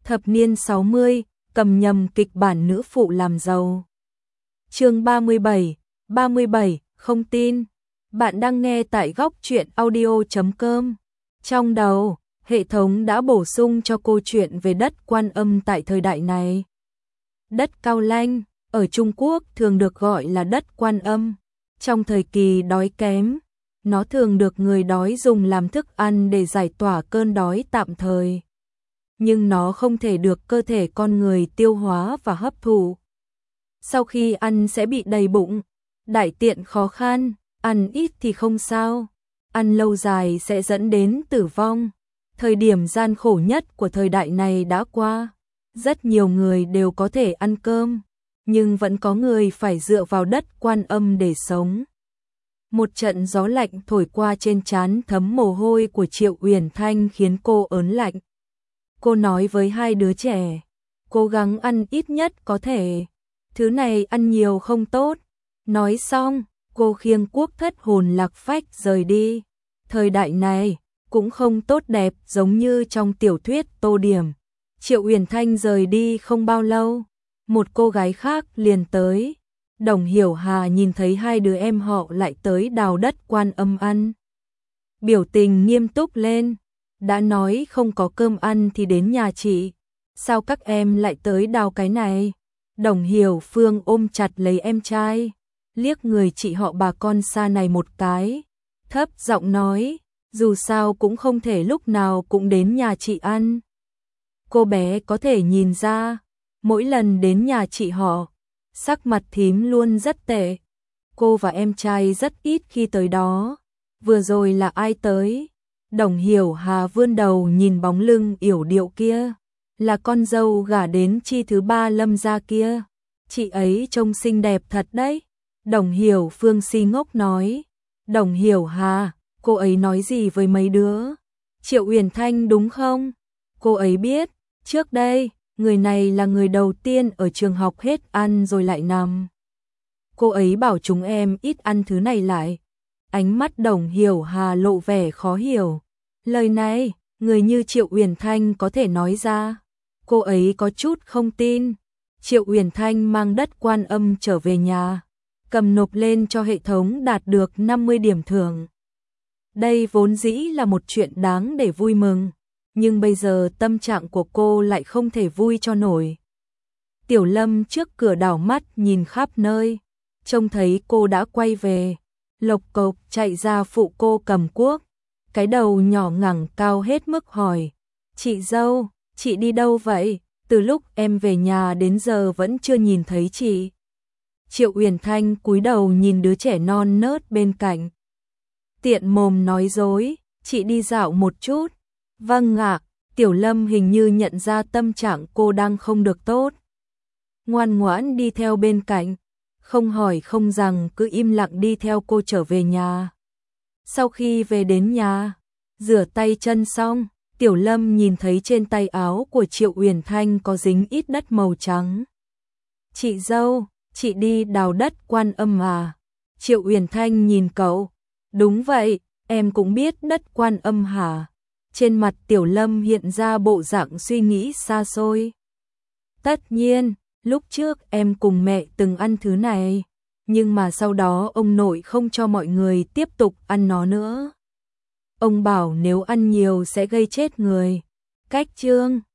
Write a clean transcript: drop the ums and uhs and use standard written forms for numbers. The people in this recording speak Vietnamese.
Thập niên 60, cầm nhầm kịch bản nữ phụ làm giàu. Chương 37, không tin. Bạn đang nghe tại góc truyện audio.com. Trong đầu, hệ thống đã bổ sung cho câu chuyện về đất Quan Âm tại thời đại này. Đất Cao Lanh, ở Trung Quốc thường được gọi là đất Quan Âm. Trong thời kỳ đói kém, nó thường được người đói dùng làm thức ăn để giải tỏa cơn đói tạm thời. Nhưng nó không thể được cơ thể con người tiêu hóa và hấp thụ. Sau khi ăn sẽ bị đầy bụng, đại tiện khó khăn, ăn ít thì không sao, ăn lâu dài sẽ dẫn đến tử vong. Thời điểm gian khổ nhất của thời đại này đã qua, rất nhiều người đều có thể ăn cơm, nhưng vẫn có người phải dựa vào đất Quan Âm để sống. Một trận gió lạnh thổi qua trên trán thấm mồ hôi của Triệu Uyển Thanh khiến cô ớn lạnh. Cô nói với hai đứa trẻ, cố gắng ăn ít nhất có thể, thứ này ăn nhiều không tốt. Nói xong, cô khiêng cuốc thất hồn lạc phách rời đi. Thời đại này cũng không tốt đẹp giống như trong tiểu thuyết Tô Điểm. Triệu Uyển Thanh rời đi không bao lâu, một cô gái khác liền tới. Đồng Hiểu Hà nhìn thấy hai đứa em họ lại tới đào đất Quan Âm ăn, biểu tình nghiêm túc lên. Đã nói không có cơm ăn thì đến nhà chị, sao các em lại tới đào cái này? Đồng Hiểu Phương ôm chặt lấy em trai, liếc người chị họ bà con xa này một cái, thấp giọng nói, dù sao cũng không thể lúc nào cũng đến nhà chị ăn. Cô bé có thể nhìn ra, mỗi lần đến nhà chị họ, sắc mặt thím luôn rất tệ. Cô và em trai rất ít khi tới đó. Vừa rồi là ai tới? Đồng Hiểu Hà vươn đầu nhìn bóng lưng yểu điệu kia, là con dâu gả đến Chi thứ ba Lâm gia kia. Chị ấy trông xinh đẹp thật đấy. Đồng Hiểu Phương si ngốc nói. Đồng Hiểu Hà, cô ấy nói gì với mấy đứa? Triệu Uyển Thanh đúng không? Cô ấy biết, trước đây, người này là người đầu tiên ở trường học hết ăn rồi lại nằm. Cô ấy bảo chúng em ít ăn thứ này lại. Ánh mắt Đồng Hiểu Hà lộ vẻ khó hiểu. Lời này, người như Triệu Uyển Thanh có thể nói ra. Cô ấy có chút không tin. Triệu Uyển Thanh mang đất Quan Âm trở về nhà, cầm nộp lên cho hệ thống đạt được 50 điểm thưởng. Đây vốn dĩ là một chuyện đáng để vui mừng, nhưng bây giờ tâm trạng của cô lại không thể vui cho nổi. Tiểu Lâm trước cửa đảo mắt nhìn khắp nơi, trông thấy cô đã quay về, lộc cộc chạy ra phụ cô cầm cuốc, cái đầu nhỏ ngẳng cao hết mức hỏi, chị dâu, chị đi đâu vậy? Từ lúc em về nhà đến giờ vẫn chưa nhìn thấy chị. Triệu Uyển Thanh cúi đầu nhìn đứa trẻ non nớt bên cạnh, tiện mồm nói dối, chị đi dạo một chút. Vâng ạ. Tiểu Lâm hình như nhận ra tâm trạng cô đang không được tốt, ngoan ngoãn đi theo bên cạnh, không hỏi không rằng cứ im lặng đi theo cô trở về nhà. Sau khi về đến nhà, rửa tay chân xong, Tiểu Lâm nhìn thấy trên tay áo của Triệu Uyển Thanh có dính ít đất màu trắng. Chị dâu, chị đi đào đất Quan Âm à? Triệu Uyển Thanh nhìn cậu. Đúng vậy, em cũng biết đất Quan Âm hả? Trên mặt Tiểu Lâm hiện ra bộ dạng suy nghĩ xa xôi. Tất nhiên, lúc trước em cùng mẹ từng ăn thứ này, nhưng mà sau đó ông nội không cho mọi người tiếp tục ăn nó nữa. Ông bảo nếu ăn nhiều sẽ gây chết người. Cách chương